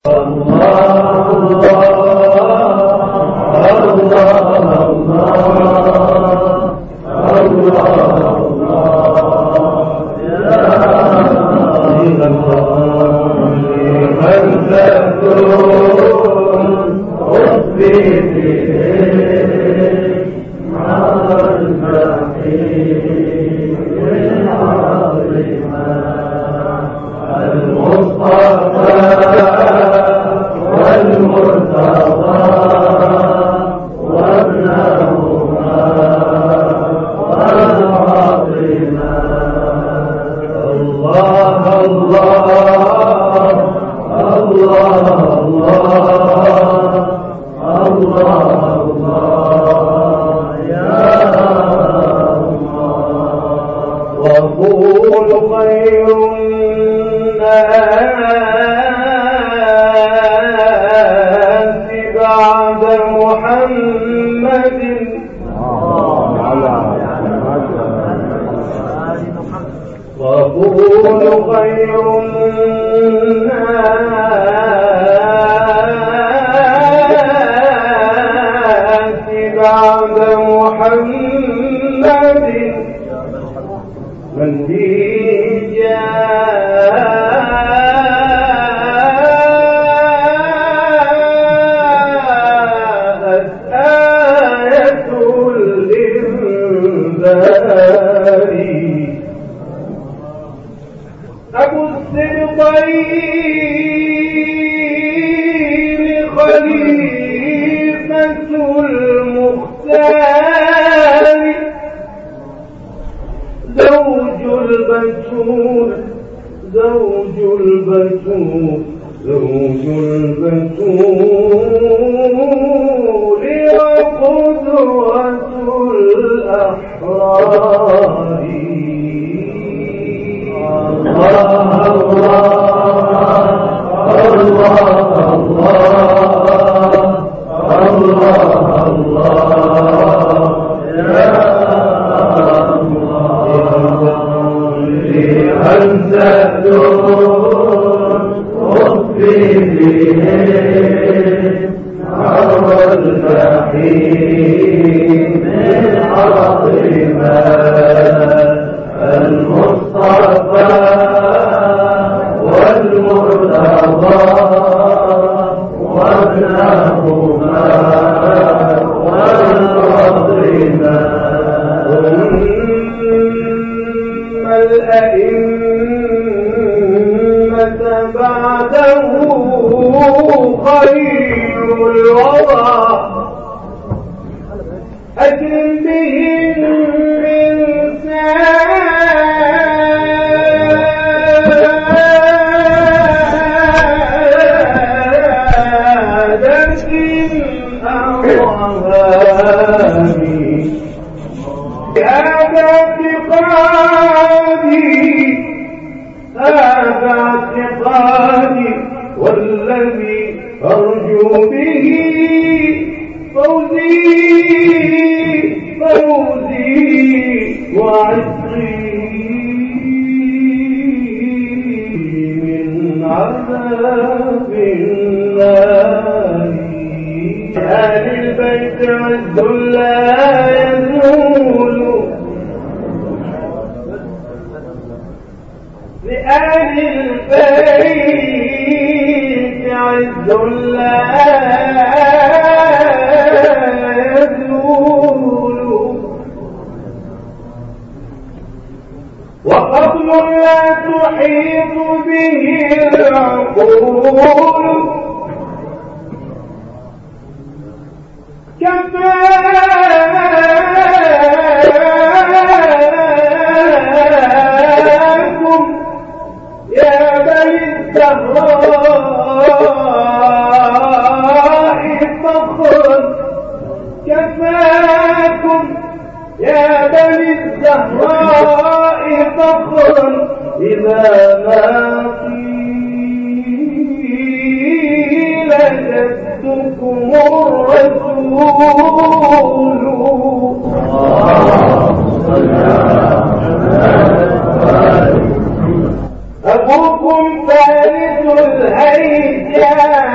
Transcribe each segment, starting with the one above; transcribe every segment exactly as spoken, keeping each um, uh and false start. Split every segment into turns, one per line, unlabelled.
أبوكم ثالث الهيجان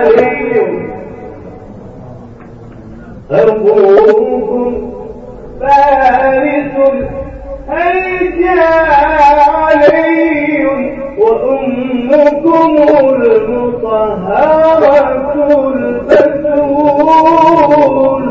علي أبوكم فارس هيجا علي وأمكم المطهرة البتول.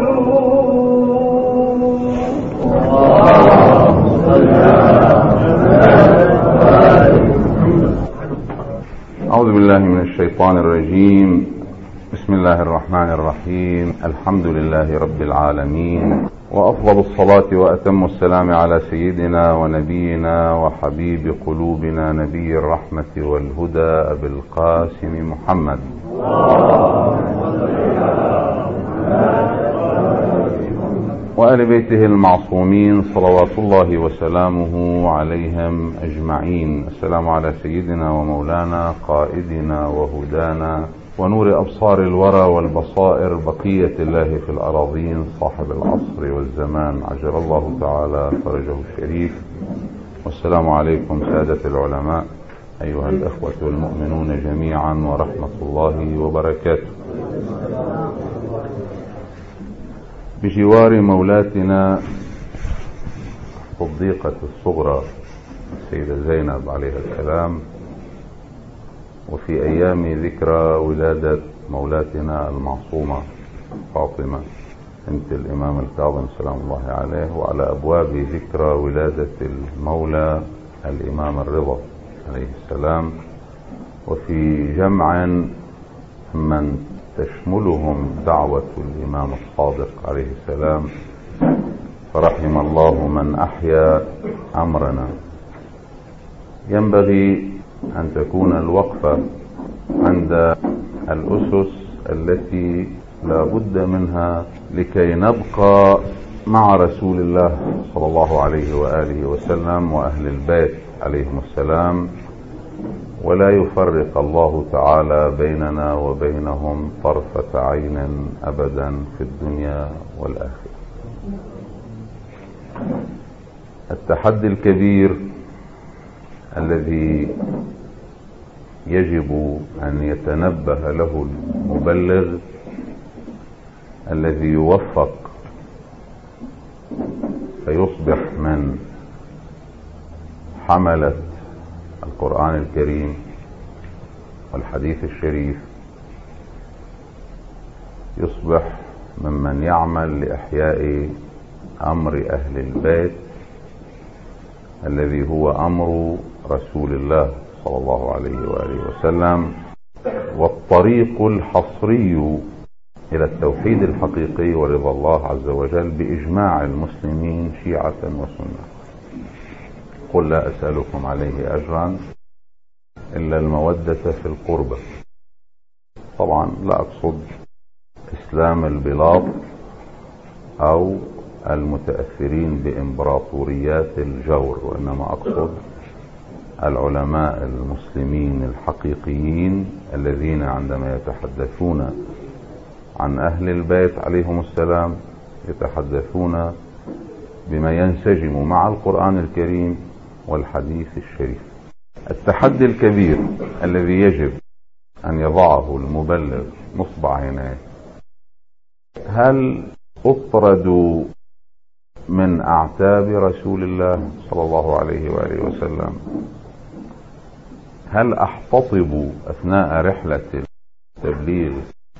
أعوذ بالله من الشيطان الرجيم. بسم الله الرحمن الرحيم. الحمد لله رب العالمين، وأفضل الصلاة وأتم السلام على سيدنا ونبينا وحبيب قلوبنا نبي الرحمة والهدى أبي القاسم محمد وآل بيته المعصومين صلوات الله وسلامه عليهم أجمعين. السلام على سيدنا ومولانا قائدنا وهدانا ونور أبصار الورى والبصائر بقية الله في الأراضين صاحب العصر والزمان عجل الله تعالى فرجه الشريف. والسلام عليكم سادة العلماء أيها الأخوة المؤمنون جميعا ورحمة الله وبركاته. بجوار مولاتنا الصديقة الصغرى السيدة زينب عليها السلام، وفي أيام ذكرى ولادة مولاتنا المعصومة فاطمة بنت الإمام الكاظم سلام الله عليه، وعلى أبواب ذكرى ولادة المولى الإمام الرضا عليه السلام، وفي جمع من تشملهم دعوة الإمام الصادق عليه السلام، فرحم الله من أحيا أمرنا. ينبغي أن تكون الوقفة عند الأسس التي لا بد منها لكي نبقى مع رسول الله صلى الله عليه وآله وسلم وأهل البيت عليهم السلام، ولا يفرق الله تعالى بيننا وبينهم طرفة عين أبدا في الدنيا والآخرة. التحدي الكبير الذي يجب أن يتنبه له المبلغ الذي يوفق فيصبح من حملة القرآن الكريم والحديث الشريف، يصبح ممن يعمل لإحياء أمر أهل البيت الذي هو أمر رسول الله صلى الله عليه وآله وسلم، والطريق الحصري إلى التوحيد الحقيقي ورضا الله عز وجل بإجماع المسلمين شيعة وسنة. قل لا أسألكم عليه أجرا إلا المودة في القربى. طبعا لا أقصد إسلام البلاط أو المتأثرين بإمبراطوريات الجور، وإنما أقصد العلماء المسلمين الحقيقيين الذين عندما يتحدثون عن أهل البيت عليهم السلام يتحدثون بما ينسجم مع القرآن الكريم والحديث الشريف. التحدي الكبير الذي يجب أن يضعه المبلغ نصب عينيه: هل أطرد من أعتاب رسول الله صلى الله عليه وآله وسلم؟ هل أحتطب أثناء رحلة التبليغ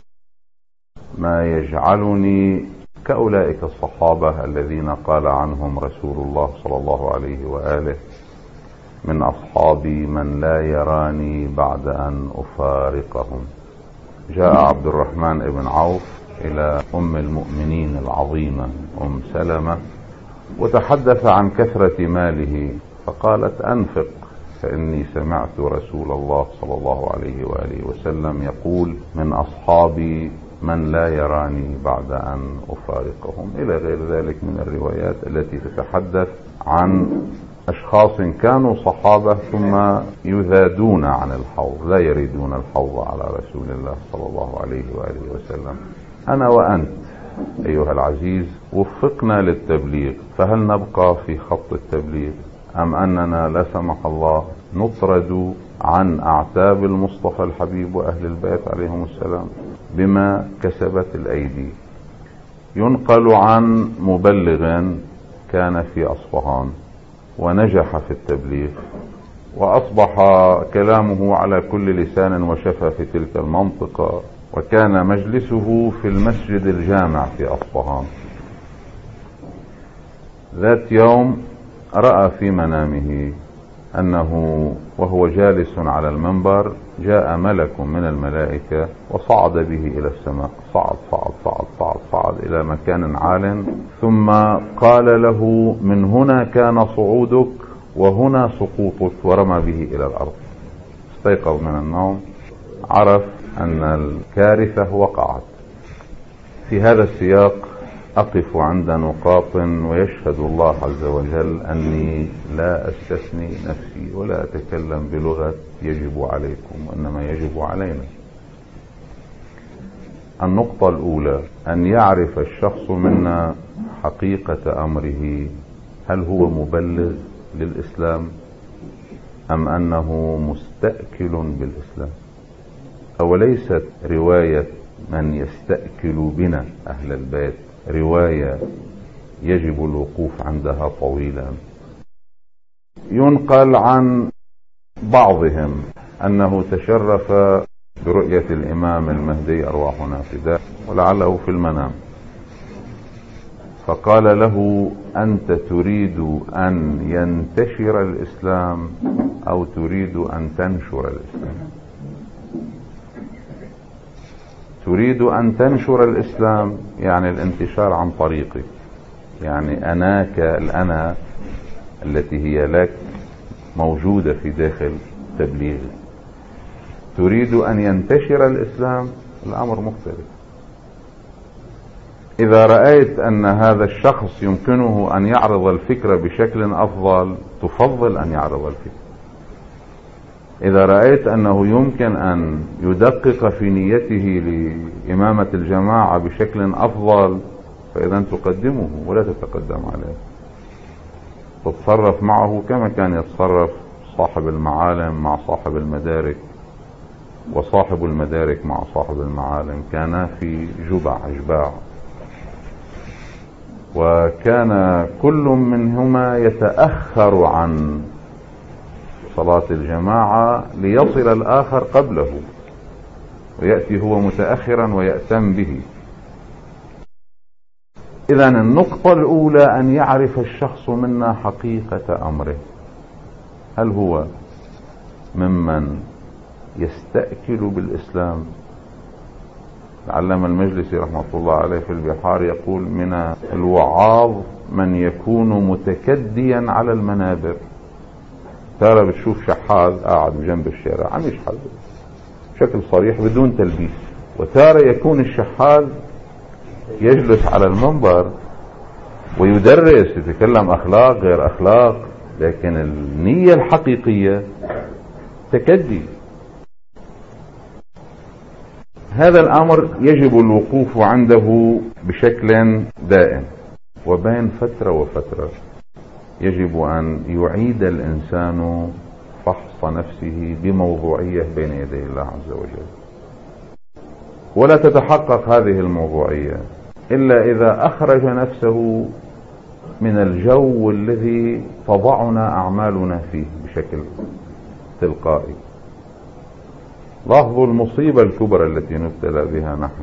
ما يجعلني كأولئك الصحابة الذين قال عنهم رسول الله صلى الله عليه وآله: من أصحابي من لا يراني بعد أن أفارقهم؟ جاء عبد الرحمن بن عوف إلى أم المؤمنين العظيمة أم سلمة وتحدث عن كثرة ماله، فقالت: أنفق، فإني سمعت رسول الله صلى الله عليه وآله وسلم يقول: من أصحابي من لا يراني بعد أن أفارقهم، إلى غير ذلك من الروايات التي تتحدث عن أشخاص كانوا صحابة ثم يذادون عن الحوض، لا يريدون الحوض على رسول الله صلى الله عليه وآله وسلم. أنا وأنت أيها العزيز وفقنا للتبليغ، فهل نبقى في خط التبليغ أم أننا لا سمح الله نطرد عن أعتاب المصطفى الحبيب وأهل البيت عليهم السلام بما كسبت الأيدي. ينقل عن مبلغ كان في أصفهان ونجح في التبليغ، وأصبح كلامه على كل لسان وشفا في تلك المنطقة، وكان مجلسه في المسجد الجامع في أصفهان. ذات يوم رأى في منامه أنه وهو جالس على المنبر جاء ملك من الملائكة وصعد به إلى السماء، صعد صعد صعد صعد صعد إلى مكان عال، ثم قال له: من هنا كان صعودك وهنا سقوطك، ورمى به إلى الأرض. استيقظ من النوم، عرف أن الكارثة وقعت. في هذا السياق أقف عند نقاط ويشهد الله عز وجل أني لا أستثني نفسي ولا أتكلم بلغة يجب عليكم، وإنما يجب علينا. النقطة الأولى: أن يعرف الشخص منا حقيقة أمره، هل هو مبلغ للإسلام أم أنه مستأكل بالإسلام؟ أوليست رواية من يستأكل بنا أهل البيت رواية يجب الوقوف عندها طويلا؟ ينقل عن بعضهم أنه تشرف برؤية الإمام المهدي أرواحنا فداء، ولعله في المنام، فقال له: أنت تريد أن ينتشر الإسلام أو تريد أن تنشر الإسلام؟ تريد أن تنشر الإسلام يعني الانتشار عن طريقك، يعني أناك الأنا التي هي لك موجودة في داخل تبليغك. تريد أن ينتشر الإسلام، الأمر مختلف. إذا رأيت أن هذا الشخص يمكنه أن يعرض الفكرة بشكل أفضل، تفضل أن يعرض الفكرة. إذا رأيت أنه يمكن أن يدقق في نيته لإمامة الجماعة بشكل أفضل، فإذا تقدمه ولا تتقدم عليه، تتصرف معه كما كان يتصرف صاحب المعالم مع صاحب المدارك، وصاحب المدارك مع صاحب المعالم، كانا في جبع أجباع، وكان كل منهما يتأخر عن صلاة الجماعة ليصل الآخر قبله، ويأتي هو متأخرا ويأتم به. إذن النقطة الأولى أن يعرف الشخص منا حقيقة أمره، هل هو ممن يستأكل بالإسلام؟ العلامة المجلسي رحمة الله عليه في البحار يقول: من الوعاظ من يكون متكديا على المنابر. ترى بتشوف شحاذ قاعد بجنب الشارع عم يشحذ بشكل صريح بدون تلبيس، وتارة يكون الشحاذ يجلس على المنبر ويدرس، يتكلم أخلاق غير أخلاق، لكن النية الحقيقية تكدي. هذا الأمر يجب الوقوف عنده بشكل دائم، وبين فترة وفترة يجب أن يعيد الإنسان فحص نفسه بموضوعية بين يدي الله عز وجل. ولا تتحقق هذه الموضوعية إلا إذا أخرج نفسه من الجو الذي تضعنا أعمالنا فيه بشكل تلقائي. لاحظوا المصيبة الكبرى التي نبتلى بها نحن.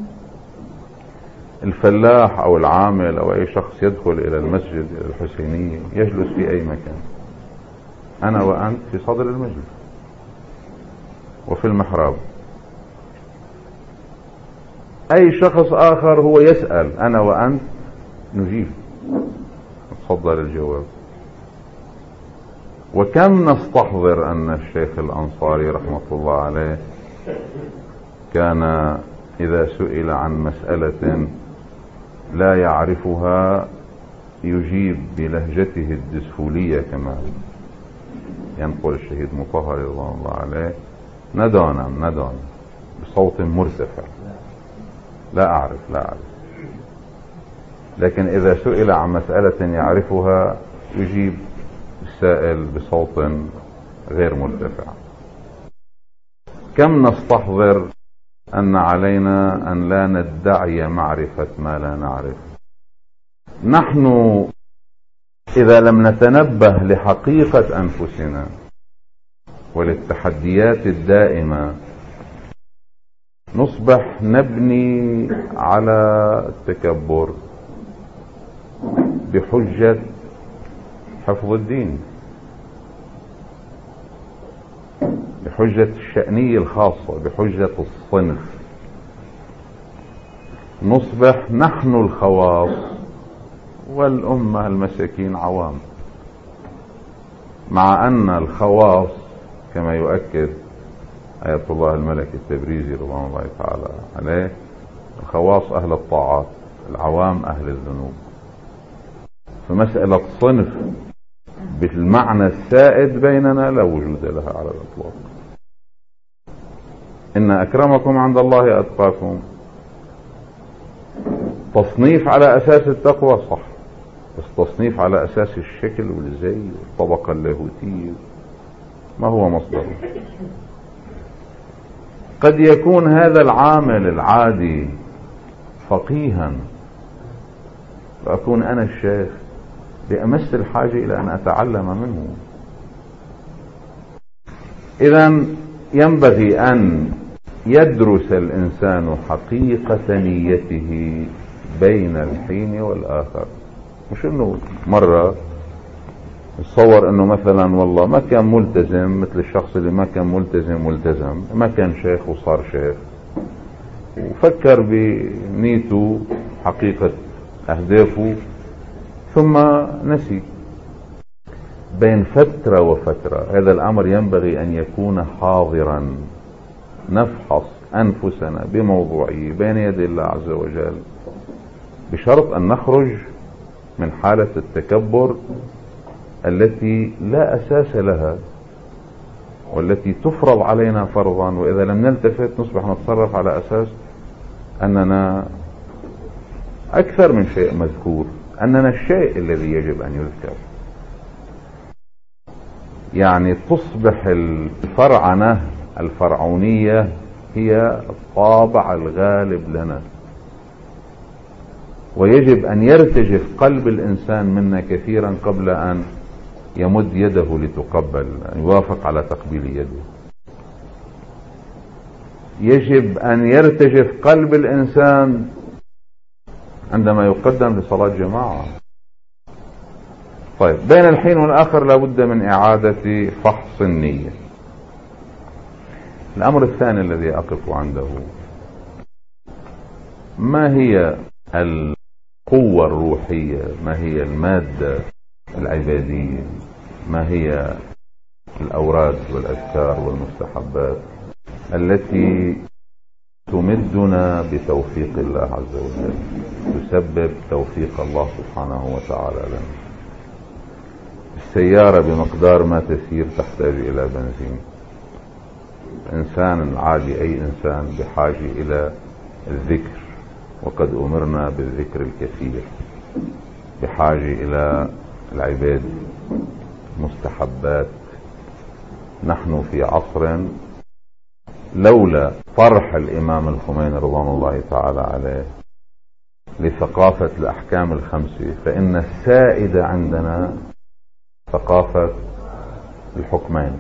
الفلاح أو العامل أو أي شخص يدخل إلى المسجد الحسيني يجلس في أي مكان، أنا وأنت في صدر المسجد وفي المحراب. أي شخص آخر هو يسأل، أنا وأنت نجيب، نتصدر الجواب. وكم نستحضر أن الشيخ الأنصاري رحمة الله عليه كان إذا سئل عن مسألة لا يعرفها يجيب بلهجته الدسفولية، كما ينقل الشهيد مطهر رضوان الله عليه: ندونا ندونا، بصوت مرتفع، لا أعرف لا أعرف. لكن إذا سئل عن مسألة يعرفها يجيب السائل بصوت غير مرتفع. كم نستحضر أن علينا أن لا ندعي معرفة ما لا نعرف. نحن إذا لم نتنبه لحقيقة أنفسنا وللتحديات الدائمة نصبح نبني على التكبر بحجة حفظ الدين، بحجة الشأنية الخاصة، بحجة الصنف. نصبح نحن الخواص والأمة المساكين عوام، مع أن الخواص كما يؤكد آية الله الملك التبريزي رضوان الله تعالى عليه، الخواص أهل الطاعات، العوام أهل الذنوب. فمسألة صنف بالمعنى السائد بيننا لا وجود لها على الإطلاق. إن أكرمكم عند الله أتقاكم، تصنيف على أساس التقوى صح، بس تصنيف على أساس الشكل والزي والطبقة اللاهوتية ما هو مصدره. قد يكون هذا العامل العادي فقيها، فأكون أنا الشيخ بأمس الحاجة إلى أن أتعلم منه. إذن ينبغي أن يدرس الإنسان حقيقة نيته بين الحين والآخر، مش إنه مرة تصور إنه مثلا والله ما كان ملتزم مثل الشخص اللي ما كان ملتزم ملتزم ما كان شيخ وصار شيخ، وفكر بنيته حقيقة أهدافه ثم نسي. بين فترة وفترة هذا الأمر ينبغي أن يكون حاضرا، نفحص أنفسنا بموضوعية بين يدي الله عز وجل، بشرط أن نخرج من حالة التكبر التي لا أساس لها والتي تفرض علينا فرضا، وإذا لم نلتفت نصبح نتصرف على أساس أننا أكثر من شيء مذكور، أننا الشيء الذي يجب أن يذكر. يعني تصبح الفرعنة الفرعونية هي الطابع الغالب لنا، ويجب أن يرتجف قلب الإنسان منا كثيرا قبل أن يمد يده لتقبل، أن يوافق على تقبيل يده. يجب أن يرتجف قلب الإنسان عندما يقدم لصلاة جماعة. طيب، بين الحين والآخر لابد من إعادة فحص النية. الأمر الثاني الذي أقف عنده، ما هي القوة الروحية، ما هي المادة العبادية، ما هي الأوراد والأذكار والمستحبات التي تمدنا بتوفيق الله عز وجل، تسبب توفيق الله سبحانه وتعالى لنا. السيارة بمقدار ما تسير تحتاج إلى بنزين. الإنسان العادي، أي إنسان، بحاجة إلى الذكر، وقد أمرنا بالذكر الكثير. بحاجة إلى العبادة، مستحبات. نحن في عصر لولا طرح الإمام الخميني رضوان الله تعالى عليه لثقافة الأحكام الخمسة، فإن السائد عندنا ثقافة الحكمين،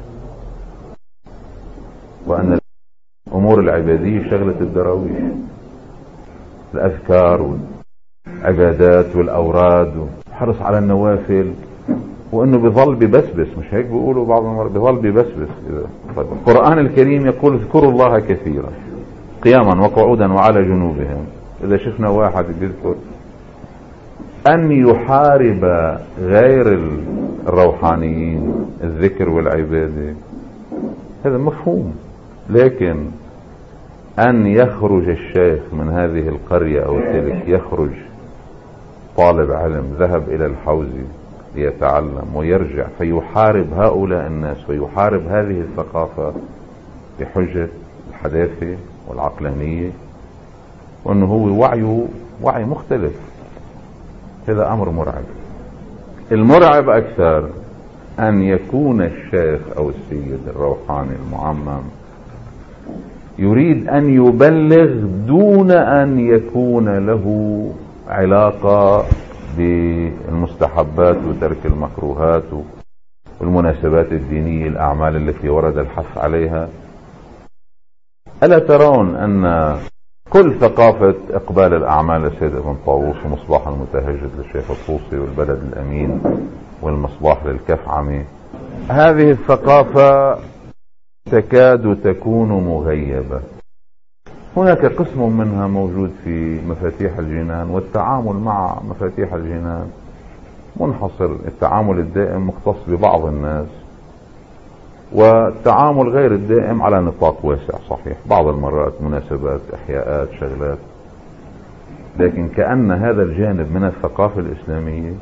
وأن الأمور العبادية شغلة الدراويش، الأذكار والعبادات والأوراد، وحرص على النوافل، وأنه بظل ببسبس. مش هيك بيقولوا بعض المرات؟ بظل ببسبس. طيب، القرآن الكريم يقول اذكروا الله كثيرا قياما وقعودا وعلى جنوبهم. إذا شفنا واحد بيذكر أن يحارب غير الروحانيين الذكر والعبادة، هذا مفهوم. لكن أن يخرج الشيخ من هذه القرية أو تلك، يخرج طالب علم ذهب إلى الحوزة ليتعلم ويرجع فيحارب هؤلاء الناس ويحارب هذه الثقافة بحجة الحداثة والعقلانية، وأنه هو وعيه وعي مختلف، هذا أمر مرعب. المرعب أكثر أن يكون الشيخ أو السيد الروحاني المعمم يريد أن يبلغ دون أن يكون له علاقة بالمستحبات وترك المكروهات والمناسبات الدينية، الأعمال التي ورد الحث عليها. ألا ترون أن كل ثقافة إقبال الأعمال للسيد ابن طاووس ومصباح المتهجد للشيخ الطوسي والبلد الأمين والمصباح للكفعمي، هذه الثقافة تكاد تكون مغيبة. هناك قسم منها موجود في مفاتيح الجنان، والتعامل مع مفاتيح الجنان منحصر، التعامل الدائم مختص ببعض الناس، والتعامل غير الدائم على نطاق واسع. صحيح بعض المرات مناسبات، احياءات، شغلات، لكن كأن هذا الجانب من الثقافة الإسلامية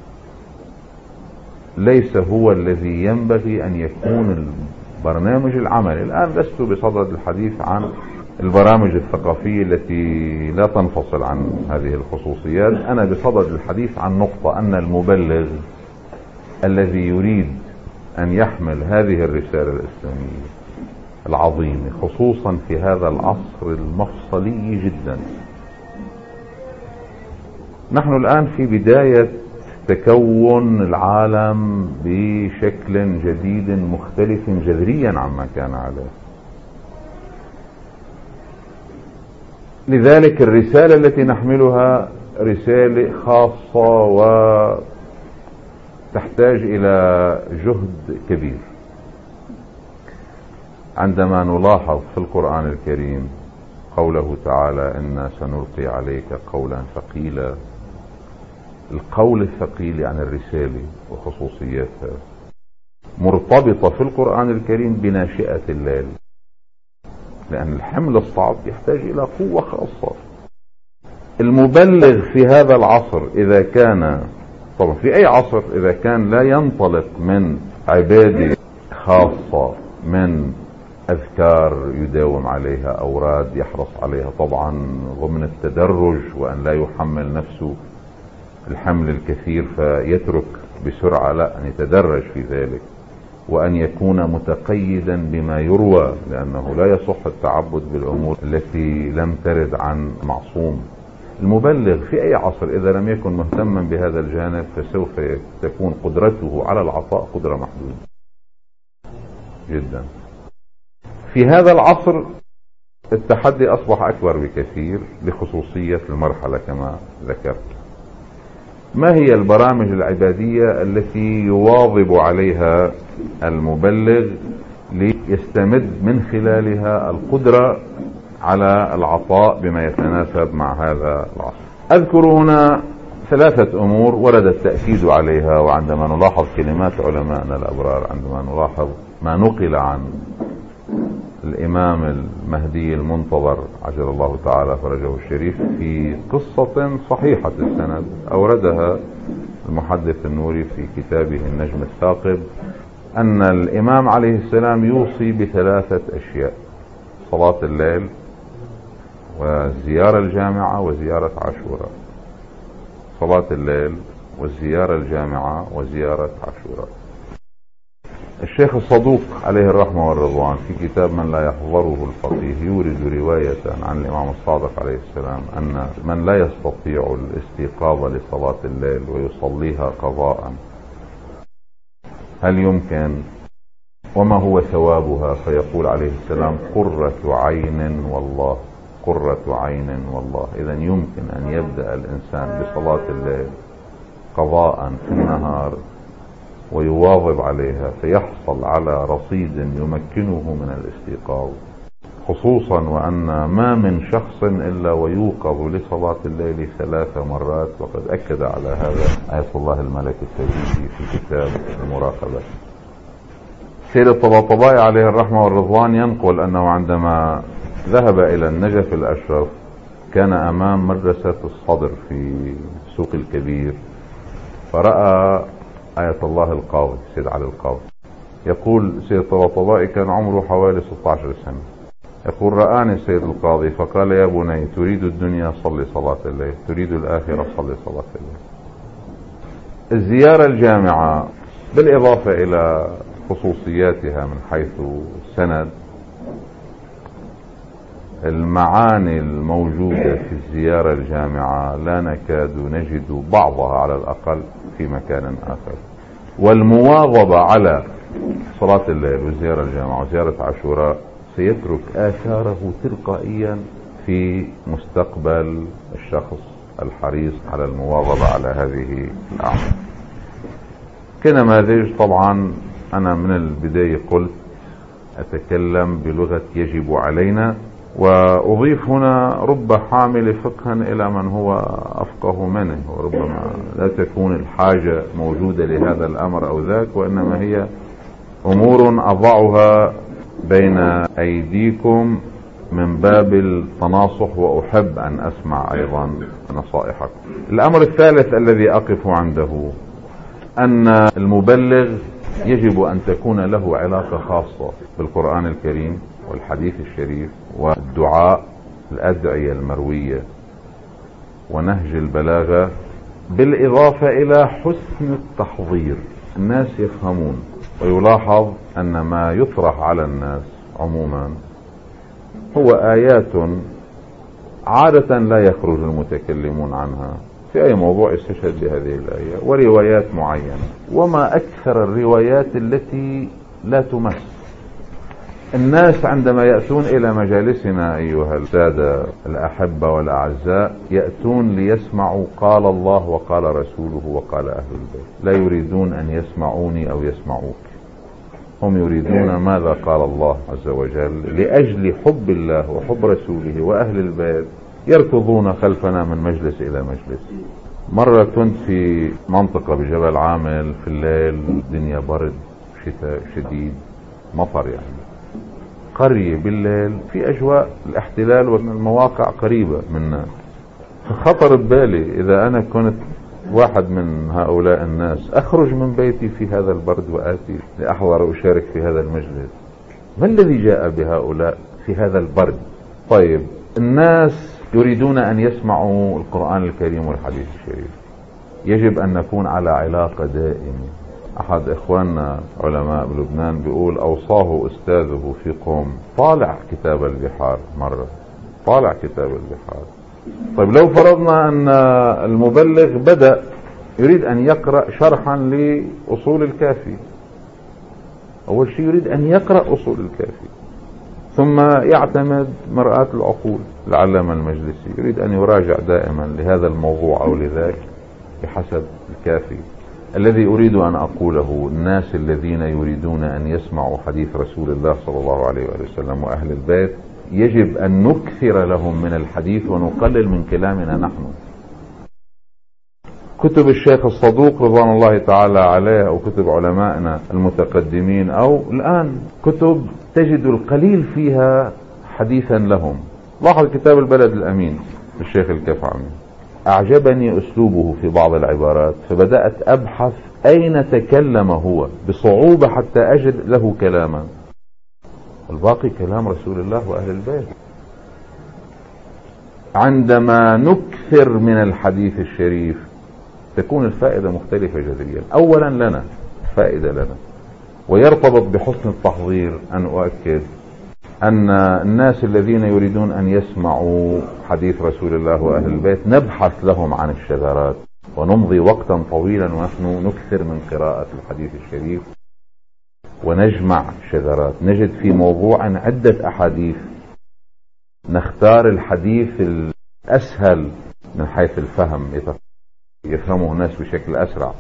ليس هو الذي ينبغي أن يكون البرنامج العملي. الآن لست بصدد الحديث عن البرامج الثقافية التي لا تنفصل عن هذه الخصوصيات، أنا بصدد الحديث عن نقطة، أن المبلغ الذي يريد أن يحمل هذه الرسالة الإسلامية العظيمة، خصوصا في هذا العصر المفصلي جدا. نحن الآن في بداية تكون العالم بشكل جديد مختلف جذريا عما كان عليه. لذلك الرسالة التي نحملها رسالة خاصة وتحتاج إلى جهد كبير. عندما نلاحظ في القرآن الكريم قوله تعالى إنا سنلقي عليك قولا ثقيلا، القول الثقيل عن الرسالة وخصوصياتها مرتبطة في القرآن الكريم بناشئة الليل، لأن الحمل الصعب يحتاج إلى قوة خاصة. المبلغ في هذا العصر إذا كان، طبعا في أي عصر، إذا كان لا ينطلق من عبادة خاصة، من أذكار يداوم عليها، أوراد يحرص عليها طبعا ضمن التدرج، وأن لا يحمل نفسه الحمل الكثير فيترك بسرعة، لا، أن يتدرج في ذلك، وأن يكون متقيدا بما يروى، لأنه لا يصح التعبد بالأمور التي لم ترد عن معصوم. المبلغ في أي عصر إذا لم يكن مهتما بهذا الجانب فسوف تكون قدرته على العطاء قدرة محدودة جدا. في هذا العصر التحدي أصبح أكبر بكثير لخصوصية المرحلة كما ذكرت. ما هي البرامج العبادية التي يواظب عليها المبلغ ليستمد من خلالها القدرة على العطاء بما يتناسب مع هذا العصر؟ أذكر هنا ثلاثة أمور ورد التأكيد عليها، وعندما نلاحظ كلمات علمائنا الأبرار، عندما نلاحظ ما نقل عن الإمام المهدي المنتظر عجل الله تعالى فرجه الشريف في قصة صحيحة السند أوردها المحدث النوري في كتابه النجم الثاقب، أن الإمام عليه السلام يوصي بثلاثة أشياء: صلاة الليل، والزيارة الجامعة، وزيارة عاشوراء. صلاة الليل والزيارة الجامعة وزيارة عاشوراء. الشيخ الصدوق عليه الرحمة والرضوان في كتاب من لا يحضره الفقيه يورد رواية عن الإمام الصادق عليه السلام أن من لا يستطيع الاستيقاظ لصلاة الليل ويصليها قضاء هل يمكن، وما هو ثوابها؟ فيقول عليه السلام: قرة عين والله، قرة عين والله. إذا يمكن أن يبدأ الإنسان بصلاة الليل قضاء في النهار ويواظب عليها فيحصل على رصيد يمكنه من الاستيقاظ، خصوصا وأن ما من شخص إلا ويوقظ لصلاة الليل ثلاث مرات، وقد أكد على هذا آية الله الملك التجيدي في كتاب المراقبة. سيد الطباطبائي عليه الرحمة والرضوان ينقل أنه عندما ذهب إلى النجف الأشرف كان أمام مدرسة الصدر في سوق الكبير، فرأى آية الله القاضي سيد علي القاضي. يقول سيد الطباطبائي كان عمره حوالي ستة عشر سنة، يقول: رآني السيد القاضي فقال: يا بني، تريد الدنيا صلي صلاة الليل، تريد الآخرة صلي صلاة الليل. الزيارة الجامعة بالإضافة إلى خصوصياتها من حيث السند، المعاني الموجودة في الزيارة الجامعة لا نكاد نجد بعضها على الأقل في مكان آخر. والمواظبة على صلاة الليل وزيارة الجامعة وزيارة عاشوراء سيترك آثاره تلقائيا في مستقبل الشخص الحريص على المواظبة على هذه الأعمال. كنماذج، طبعا أنا من البداية قلت أتكلم بلغة يجب علينا، وأضيف هنا رب حامل فقها إلى من هو أفقه منه، وربما لا تكون الحاجة موجودة لهذا الأمر أو ذاك، وإنما هي أمور أضعها بين أيديكم من باب التناصح، وأحب أن أسمع أيضا نصائحكم. الأمر الثالث الذي أقف عنده أن المبلغ يجب أن تكون له علاقة خاصة بالقرآن الكريم والحديث الشريف والدعاء، الأدعية المروية ونهج البلاغة، بالإضافة إلى حسن التحضير. الناس يفهمون، ويلاحظ أن ما يطرح على الناس عموما هو آيات عادة لا يخرج المتكلمون عنها في أي موضوع يستشهد بهذه الآية، وروايات معينة، وما أكثر الروايات التي لا تمس. الناس عندما يأتون إلى مجالسنا أيها السادة الأحبة والأعزاء يأتون ليسمعوا قال الله وقال رسوله وقال أهل البيت، لا يريدون أن يسمعوني أو يسمعوك، هم يريدون ماذا قال الله عز وجل. لأجل حب الله وحب رسوله وأهل البيت يركضون خلفنا من مجلس إلى مجلس. مرة كنت في منطقة بجبل عامل في الليل، الدنيا برد، شتاء شديد، مطر يعني، قرية بالليل في أجواء الاحتلال والمواقع قريبة منا. فخطر ببالي إذا أنا كنت واحد من هؤلاء الناس أخرج من بيتي في هذا البرد وآتي لأحضر وأشارك في هذا المجلس، ما الذي جاء بهؤلاء في هذا البرد؟ طيب، الناس يريدون أن يسمعوا القرآن الكريم والحديث الشريف، يجب أن نكون على علاقة دائمة. أحد إخواننا علماء بلبنان بيقول أوصاه أستاذه في قوم طالع كتاب البحار، مرة طالع كتاب البحار. طيب لو فرضنا أن المبلغ بدأ يريد أن يقرأ شرحا لأصول الكافي، أول شيء يريد أن يقرأ أصول الكافي، ثم يعتمد مرآة العقول العلامة المجلسي، يريد أن يراجع دائما لهذا الموضوع أو لذاك بحسب الكافي. الذي أريد أن أقوله، الناس الذين يريدون أن يسمعوا حديث رسول الله صلى الله عليه وسلم وأهل البيت يجب أن نكثر لهم من الحديث ونقلل من كلامنا نحن. كتب الشيخ الصدوق رضوان الله تعالى عليه، أو كتب علمائنا المتقدمين، أو الآن كتب تجد القليل فيها حديثا لهم. لاحظ كتاب البلد الأمين للشيخ الكفعمي، أعجبني أسلوبه في بعض العبارات، فبدأت أبحث أين تكلم هو بصعوبة حتى أجد له كلاما، الباقي كلام رسول الله وأهل البيت. عندما نكثر من الحديث الشريف تكون الفائدة مختلفة جذريا. أولا لنا فائدة لنا، ويرتبط بحسن التحضير أن أؤكد أن الناس الذين يريدون أن يسمعوا حديث رسول الله وأهل البيت نبحث لهم عن الشذرات، ونمضي وقتا طويلا ونحن نكثر من قراءة الحديث الشريف ونجمع شذرات. نجد في موضوع عدة أحاديث، نختار الحديث الأسهل من حيث الفهم، يفهمه الناس بشكل أسرع،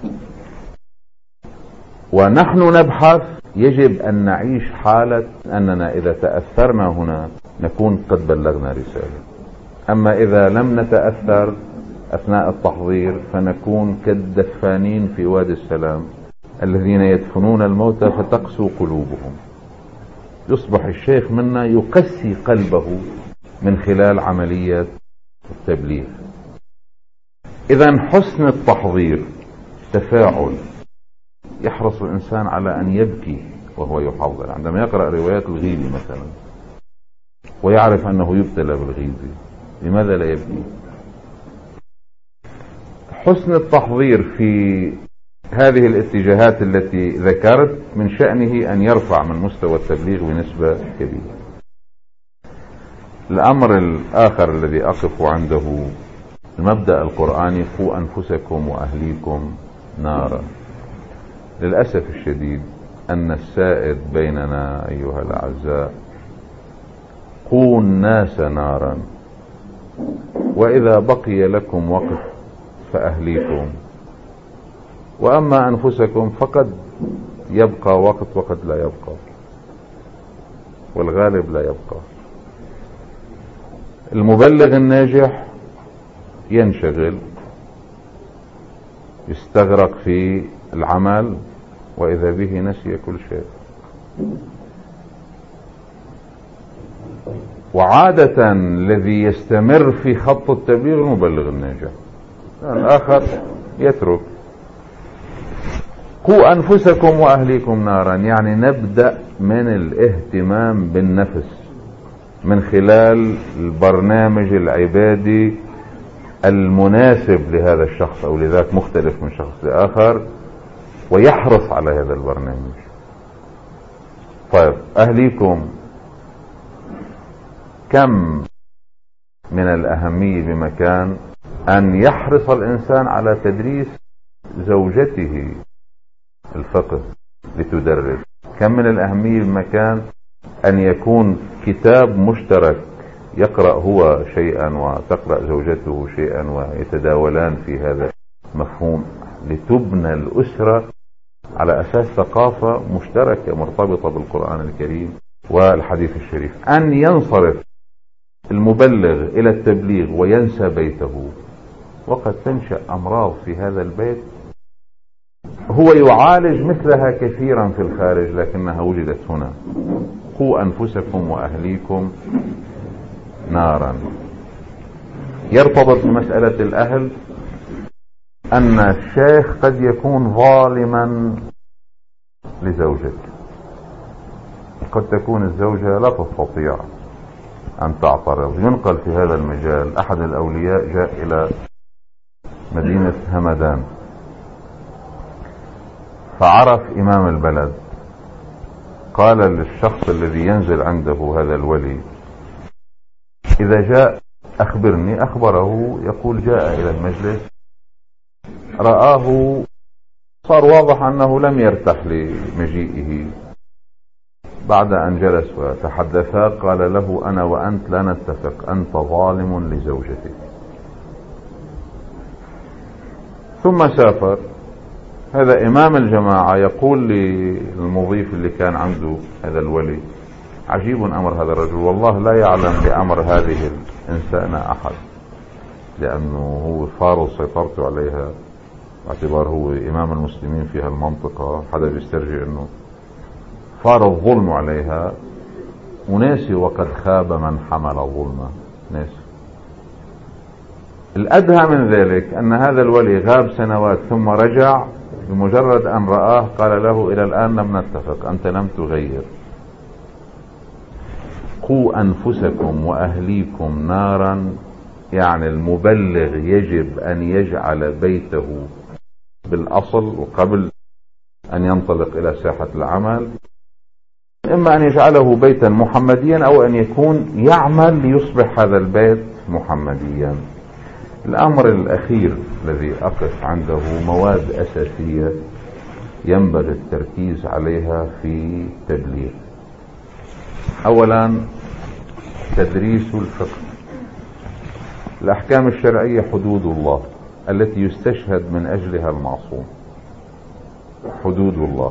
ونحن نبحث. يجب أن نعيش حالة أننا إذا تأثرنا هنا نكون قد بلغنا رسالة، أما إذا لم نتأثر أثناء التحضير فنكون كالدفانين في وادي السلام الذين يدفنون الموتى فتقسو قلوبهم. يصبح الشيخ منا يقسي قلبه من خلال عملية التبليغ. إذن حسن التحضير، تفاعل، يحرص الإنسان على أن يبكي وهو يحضر عندما يقرأ روايات الغيبي مثلا ويعرف أنه يبتلى بالغيبي، لماذا لا يبكي؟ حسن التحضير في هذه الاتجاهات التي ذكرت من شأنه أن يرفع من مستوى التبليغ بنسبة كبيرة. الأمر الآخر الذي أقف عنده المبدأ القرآني: قوا أنفسكم وأهليكم نارا. للأسف الشديد أن السائد بيننا أيها الأعزاء: قوا الناس نارا، وإذا بقي لكم وقت فأهليكم، وأما أنفسكم فقد يبقى وقت وقد لا يبقى، والغالب لا يبقى. المبلغ الناجح ينشغل، يستغرق في العمل، وإذا به نسي كل شيء. وعادة الذي يستمر في خط التبليغ المبلغ الناجح، الآخر يترك. قوا أنفسكم وأهليكم نارا، يعني نبدأ من الاهتمام بالنفس من خلال البرنامج العبادي المناسب لهذا الشخص أو لذاك، مختلف من شخص لآخر، ويحرص على هذا البرنامج. طيب، أهليكم كم من الأهمية بمكان أن يحرص الإنسان على تدريس زوجته الفقه لتدرس. كم من الأهمية بمكان أن يكون كتاب مشترك، يقرأ هو شيئا وتقرأ زوجته شيئا ويتداولان في هذا المفهوم، لتبنى الأسرة على أساس ثقافة مشتركة مرتبطة بالقرآن الكريم والحديث الشريف. أن ينصرف المبلغ إلى التبليغ وينسى بيته، وقد تنشأ أمراض في هذا البيت هو يعالج مثلها كثيرا في الخارج لكنها وجدت هنا. قوا أنفسكم وأهليكم نارا. يرتبط بمسألة الأهل أن الشيخ قد يكون ظالما لزوجته، قد تكون الزوجة لا تستطيع أن تعترض. ينقل في هذا المجال أحد الأولياء جاء إلى مدينة همدان، فعرف إمام البلد، قال للشخص الذي ينزل عنده هذا الولي: إذا جاء أخبرني. أخبره، يقول: جاء إلى المجلس، رآه، صار واضح أنه لم يرتاح لمجيئه. بعد أن جلس وتحدثا قال له: أنا وأنت لا نتفق، أنت ظالم لزوجتك. ثم سافر. هذا إمام الجماعة يقول للمضيف اللي كان عنده هذا الولي: عجيب أمر هذا الرجل، والله لا يعلم بأمر هذه الإنسانة أحد، لأنه هو فارض سيطرته عليها باعتبار هو إمام المسلمين في هالمنطقة. حدا بيسترجع أنه فارض ظلم عليها، وناسي وقد خاب من حمل ظلمه، ناسي. الأدهى من ذلك أن هذا الولي غاب سنوات ثم رجع، بمجرد أن رآه قال له: إلى الآن لم نتفق، أنت لم تغير. قوا أنفسكم وأهليكم نارا، يعني المبلغ يجب أن يجعل بيته بالأصل وقبل أن ينطلق إلى ساحة العمل، إما أن يجعله بيتا محمديا أو أن يكون يعمل ليصبح هذا البيت محمديا. الأمر الأخير الذي أقف عنده مواد أساسية ينبغي التركيز عليها في تبليغ. أولا، تدريس الفقه. الأحكام الشرعية حدود الله التي يستشهد من أجلها المعصوم، حدود الله.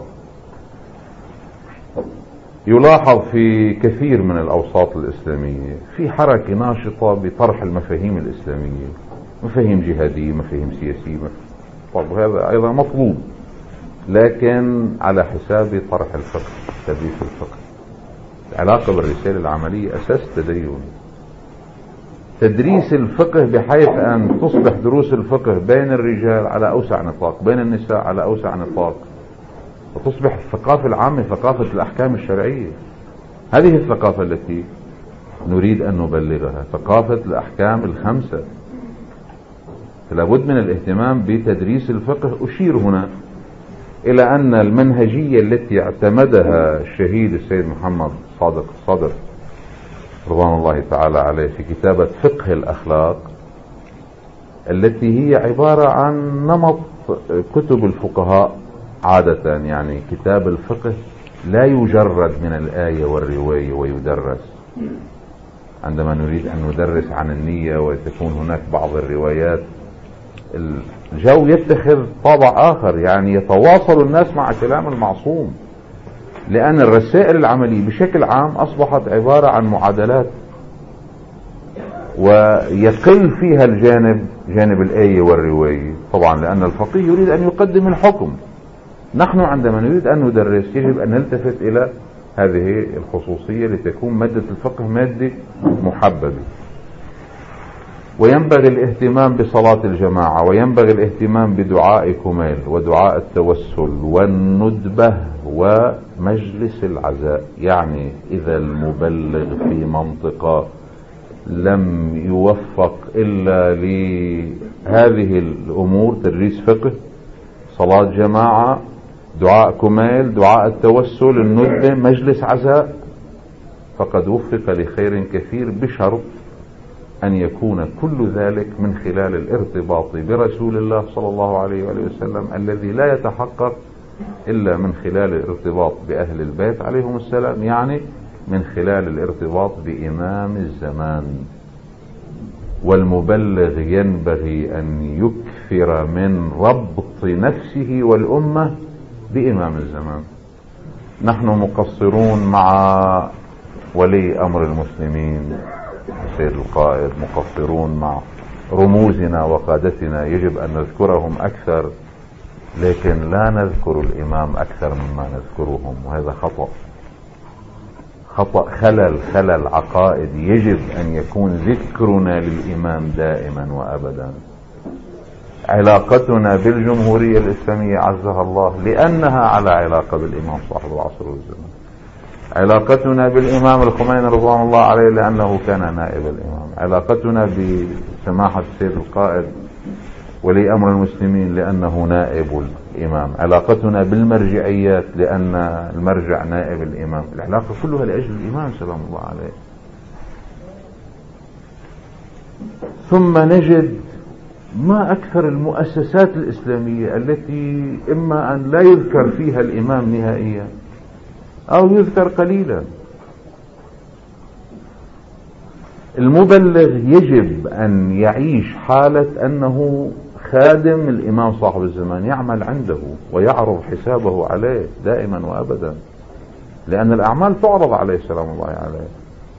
يلاحظ في كثير من الأوساط الإسلامية في حركة ناشطة بطرح المفاهيم الإسلامية، مفاهيم جهادية، مفاهيم سياسية. طب هذا أيضا مطلوب، لكن على حساب طرح الفقه، تدريس الفقه. العلاقة بالرسالة العملية أساس التدين. تدريس الفقه بحيث أن تصبح دروس الفقه بين الرجال على أوسع نطاق، بين النساء على أوسع نطاق، وتصبح الثقافة العامة ثقافة الأحكام الشرعية. هذه الثقافة التي نريد أن نبلغها، ثقافة الأحكام الخمسة. فلابد من الاهتمام بتدريس الفقه. أشير هنا إلى أن المنهجية التي اعتمدها الشهيد السيد محمد صادق الصدر رضوان الله تعالى عليه في كتابة فقه الأخلاق، التي هي عبارة عن نمط كتب الفقهاء عادة. يعني كتاب الفقه لا يجرد من الآية والرواية ويدرس. عندما نريد أن ندرس عن النية وتكون هناك بعض الروايات، الجو يتخذ طابع آخر، يعني يتواصل الناس مع كلام المعصوم، لأن الرسائل العملية بشكل عام أصبحت عبارة عن معادلات، ويقل فيها الجانب جانب الآية والرواية طبعا، لأن الفقيه يريد أن يقدم الحكم. نحن عندما نريد أن ندرس يجب أن نلتفت إلى هذه الخصوصية لتكون مادة الفقه مادة محببة. وينبغي الاهتمام بصلاة الجماعة، وينبغي الاهتمام بدعاء كميل ودعاء التوسل والندبة ومجلس العزاء. يعني إذا المبلغ في منطقة لم يوفق إلا لهذه الأمور، تدريس فقه، صلاة جماعة، دعاء كميل، دعاء التوسل، الندبة، مجلس عزاء، فقد وفق لخير كثير، بشرط أن يكون كل ذلك من خلال الارتباط برسول الله صلى الله عليه وآله وسلم، الذي لا يتحقق إلا من خلال الارتباط بأهل البيت عليهم السلام، يعني من خلال الارتباط بإمام الزمان. والمبلغ ينبغي أن يكثر من ربط نفسه والأمة بإمام الزمان. نحن مقصرون مع ولي أمر المسلمين سيد القائد، مقصرون مع رموزنا وقادتنا، يجب أن نذكرهم أكثر، لكن لا نذكر الإمام أكثر مما نذكرهم، وهذا خطأ خطأ خلل خلل عقائد. يجب أن يكون ذكرنا للإمام دائما وأبدا. علاقتنا بالجمهورية الإسلامية عزها الله لأنها على علاقة بالإمام صاحب العصر والزمان. علاقتنا بالإمام الخميني رضوان الله عليه لأنه كان نائب الإمام. علاقتنا بسماحة السيد القائد ولي أمر المسلمين لأنه نائب الإمام. علاقتنا بالمرجعيات لأن المرجع نائب الإمام. العلاقة كلها لأجل الإمام سلام الله عليه. ثم نجد ما أكثر المؤسسات الإسلامية التي إما أن لا يذكر فيها الإمام نهائيا أو يذكر قليلا. المبلغ يجب أن يعيش حالة أنه خادم الإمام صاحب الزمان، يعمل عنده ويعرض حسابه عليه دائما وأبدا، لأن الأعمال تعرض عليه سلام الله عليه.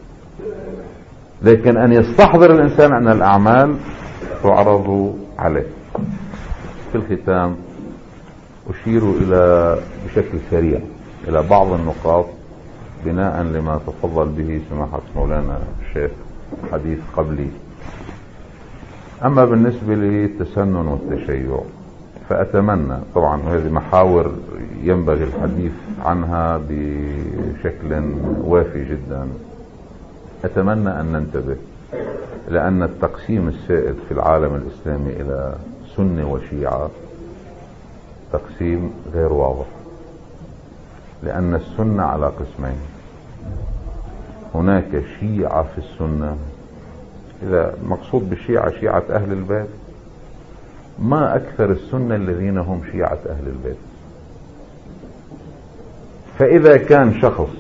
لكن أن يستحضر الإنسان أن الأعمال تعرض عليه. في الختام أشير إلى بشكل سريع إلى بعض النقاط بناء لما تفضل به سماحة مولانا الشيخ حديث قبلي. أما بالنسبة للتسنن والتشيع فأتمنى طبعا، وهذه محاور ينبغي الحديث عنها بشكل وافي جدا، أتمنى أن ننتبه، لأن التقسيم السائد في العالم الإسلامي إلى سنة وشيعة تقسيم غير واضح، لأن السنة على قسمين. هناك شيعة في السنة، إذا مقصود بالشيعة شيعة أهل البيت، ما أكثر السنة الذين هم شيعة أهل البيت. فإذا كان شخص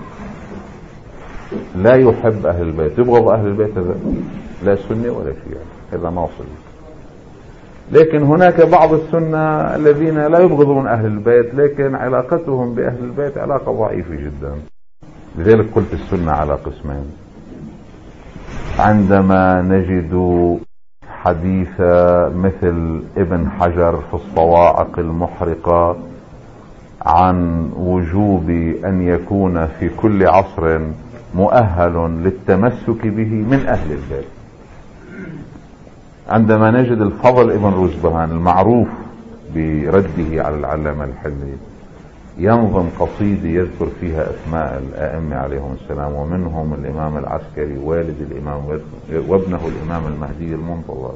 لا يحب أهل البيت، يبغض أهل البيت، هذا لا سنة ولا شيعة، هذا ناصل. لكن هناك بعض السنة الذين لا يبغضون أهل البيت، لكن علاقتهم بأهل البيت علاقة ضعيفة جدا. لذلك قلت السنة على قسمين. عندما نجد حديث مثل ابن حجر في الصواعق المحرقة عن وجوب أن يكون في كل عصر مؤهل للتمسك به من أهل البيت، عندما نجد الفضل ابن رزبهان المعروف برده على العلامة الحلي ينظم قصيدة يذكر فيها أسماء الأئمة عليهم السلام، ومنهم الإمام العسكري والد الإمام وابنه الإمام المهدي المنتظر.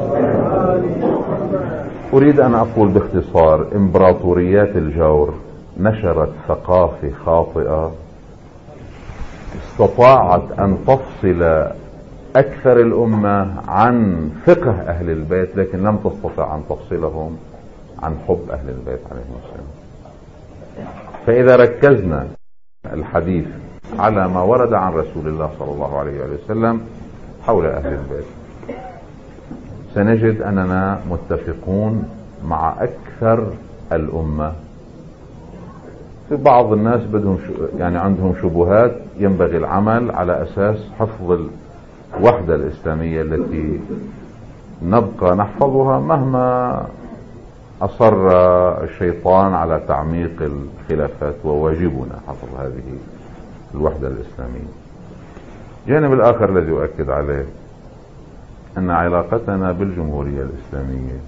أريد أن أقول باختصار: إمبراطوريات الجور نشرت ثقافة خاطئة استطاعت أن تفصل أكثر الأمة عن فقه أهل البيت، لكن لم تستطع أن تفصلهم عن حب أهل البيت عليهم السلام. فإذا ركزنا الحديث على ما ورد عن رسول الله صلى الله عليه وسلم حول أهل البيت، سنجد أننا متفقون مع أكثر الأمة. في بعض الناس بدهم يعني عندهم شبهات، ينبغي العمل على أساس حفظ الوحدة الإسلامية التي نبقى نحفظها مهما أصر الشيطان على تعميق الخلافات، وواجبنا حفظ هذه الوحدة الإسلامية. الجانب الآخر الذي أؤكد عليه أن علاقتنا بالجمهورية الإسلامية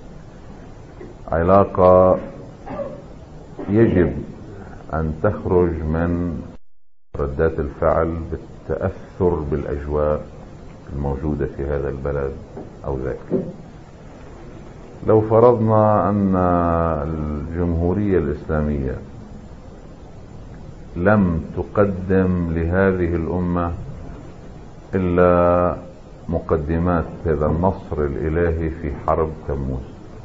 علاقة يجب أن تخرج من ردات الفعل بالتأثر بالأجواء الموجودة في هذا البلد أو ذاك. لو فرضنا أن الجمهورية الإسلامية لم تقدم لهذه الأمة إلا مقدمات هذا النصر الإلهي في حرب تموز،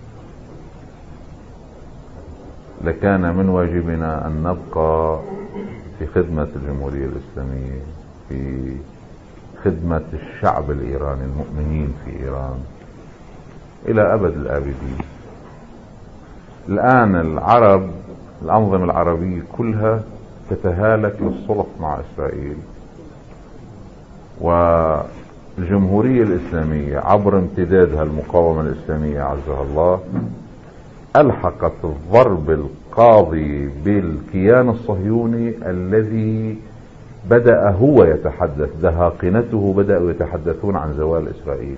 لكان من واجبنا أن نبقى في خدمة الجمهورية الإسلامية، في خدمة الشعب الإيراني المؤمنين في إيران إلى أبد الآبدين. الآن العرب الأنظمة العربية كلها تتهالك للصلح مع إسرائيل، والجمهورية الإسلامية عبر امتدادها المقاومة الإسلامية عزها الله ألحقت الضرب القاضي بالكيان الصهيوني الذي بدأ هو يتحدث، دهاقنته بدأوا يتحدثون عن زوال إسرائيل.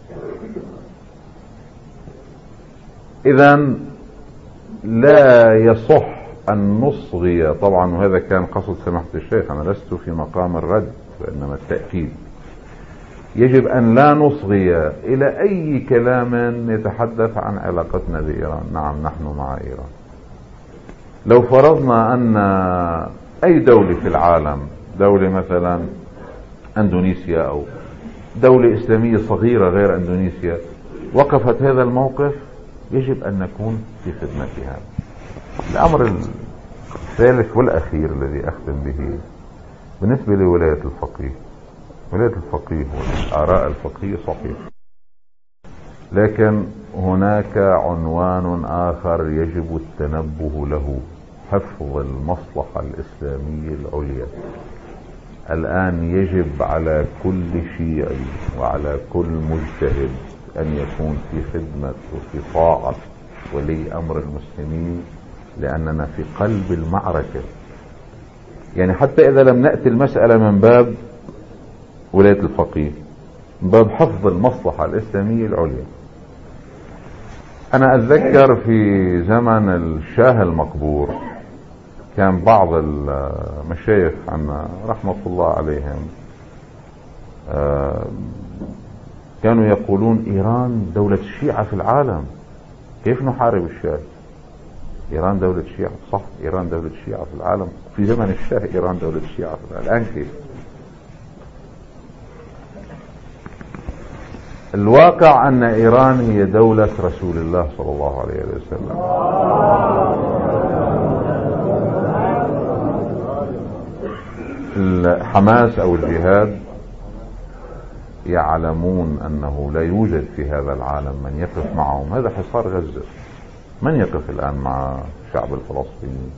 إذن لا يصح أن نصغي، طبعا وهذا كان قصد سماحة الشيخ، أنا لست في مقام الرد وإنما التأكيد، يجب أن لا نصغي إلى أي كلام يتحدث عن علاقتنا بإيران. نعم نحن مع إيران. لو فرضنا أن أي دولة في العالم، دولة مثلا أندونيسيا أو دولة إسلامية صغيرة غير أندونيسيا، وقفت هذا الموقف، يجب أن نكون في خدمتها. الأمر الثالث والأخير الذي أختم به بالنسبة لولاية الفقيه، ولاية الفقيه والآراء الفقهية صحيح، لكن هناك عنوان آخر يجب التنبه له، حفظ المصلحة الإسلامية العليا. الآن يجب على كل شيعي وعلى كل مجتهد أن يكون في خدمة وفي طاعة ولي أمر المسلمين، لأننا في قلب المعركة. يعني حتى إذا لم نأتي المسألة من باب ولاية الفقيه، من باب حفظ المصلحة الإسلامية العليا. أنا أتذكر في زمن الشاه المقبور كان بعض المشايخ عنا رحمة الله عليهم كانوا يقولون إيران دولة الشيعة في العالم، كيف نحارب الشاه؟ إيران دولة الشيعة، صح، إيران دولة الشيعة في العالم في زمن الشاه، إيران دولة الشيعة في العالم. الآن كيف؟ الواقع أن إيران هي دولة رسول الله صلى الله عليه وسلم. الحماس أو الجهاد يعلمون أنه لا يوجد في هذا العالم من يقف معهم. هذا حصار غزة، من يقف الآن مع الشعب الفلسطيني؟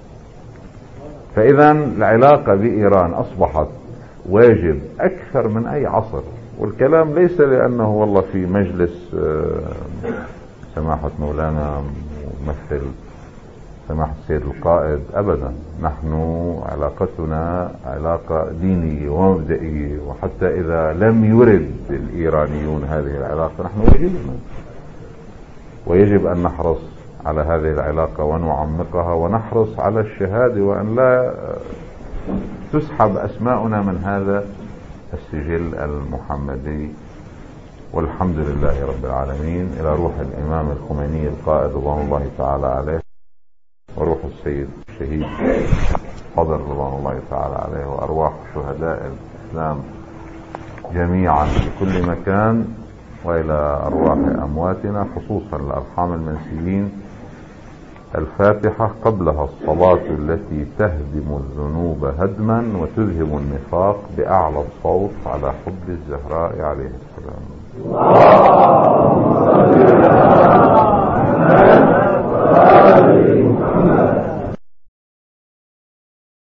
فإذا العلاقة بإيران أصبحت واجب أكثر من أي عصر. والكلام ليس لأنه والله في مجلس سماحة مولانا ممثل سماحة السيد القائد، أبدا. نحن علاقتنا علاقة دينية ومبدئية، وحتى إذا لم يرد الإيرانيون هذه العلاقة نحن واجبنا، ويجب أن نحرص على هذه العلاقة ونعمقها، ونحرص على الشهادة وأن لا تسحب أسماؤنا من هذا السجل المحمدي. والحمد لله رب العالمين. إلى روح الإمام الخميني القائد رضوان الله تعالى عليه، وروح السيد الشهيد فضل رضوان الله تعالى عليه، وأرواح شهداء الإسلام جميعا في كل مكان، وإلى أرواح أمواتنا خصوصا الأرحام المنسيين. الفاتحة قبلها الصلاة التي تهدم الذنوب هدما وتذهب النفاق بأعلى الصوت على حب الزهراء عليه السلام.